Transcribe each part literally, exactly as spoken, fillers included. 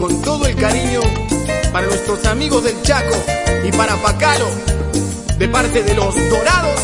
con todo el cariño para nuestros amigos del Chaco y para Pacalo, de parte de los Dorados.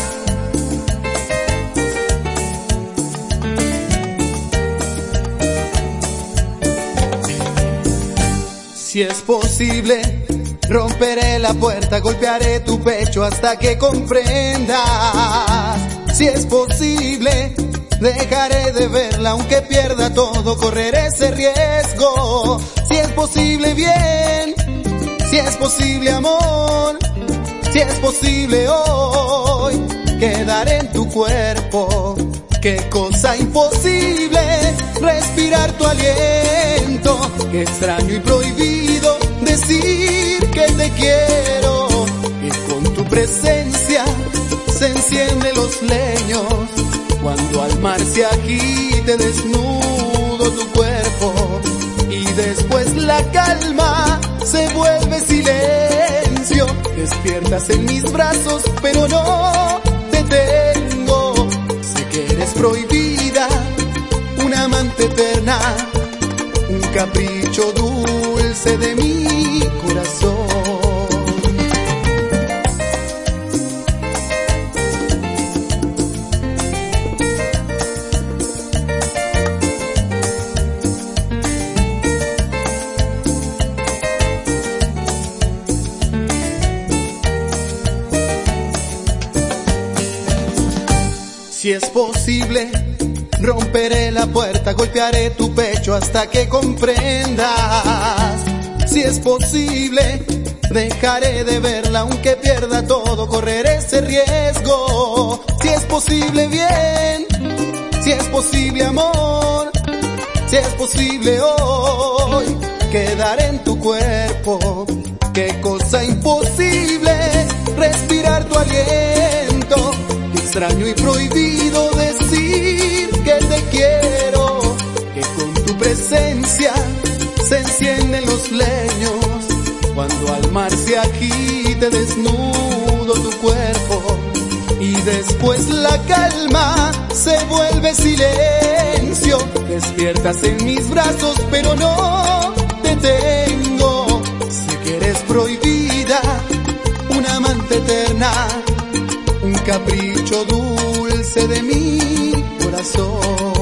Si es posible, romperé la puerta, golpearé tu pecho hasta que comprendas. Si es posible, dejaré de verla aunque pierda todo, correré ese riesgo. Si es posible, bien. Si es posible, amor. Si es posible, hoy quedaré en tu cuerpo. Qué cosa imposible, respirar tu aliento. Qué extraño y prohibido decir que te quiero. Y con tu presencia se encienden los leños. Cuando al mar se agite desnudo tu cuerpo. Y después la calma se vuelve silencio. Despiertas en mis brazos pero no te tengo. Sé que eres prohibida, una amante eterna, un capricho dulce de mi corazón. Si es posible, romperé la puerta, golpearé tu pecho hasta que comprendas. Si es posible, dejaré de verla aunque pierda todo, correré ese riesgo. Si es posible, bien. Si es posible, amor. Si es posible, hoy quedaré en tu cuerpo. Qué cosa imposible, respirar tu aliento. Extraño y prohibido decir que te quiero. Que con tu presencia se encienden los leños. Cuando al mar se agite desnudo tu cuerpo. Y después la calma se vuelve silencio. Despiertas en mis brazos pero no te tengo. Sé que eres prohibida, una amante eterna, un capricho dulce de mi corazón.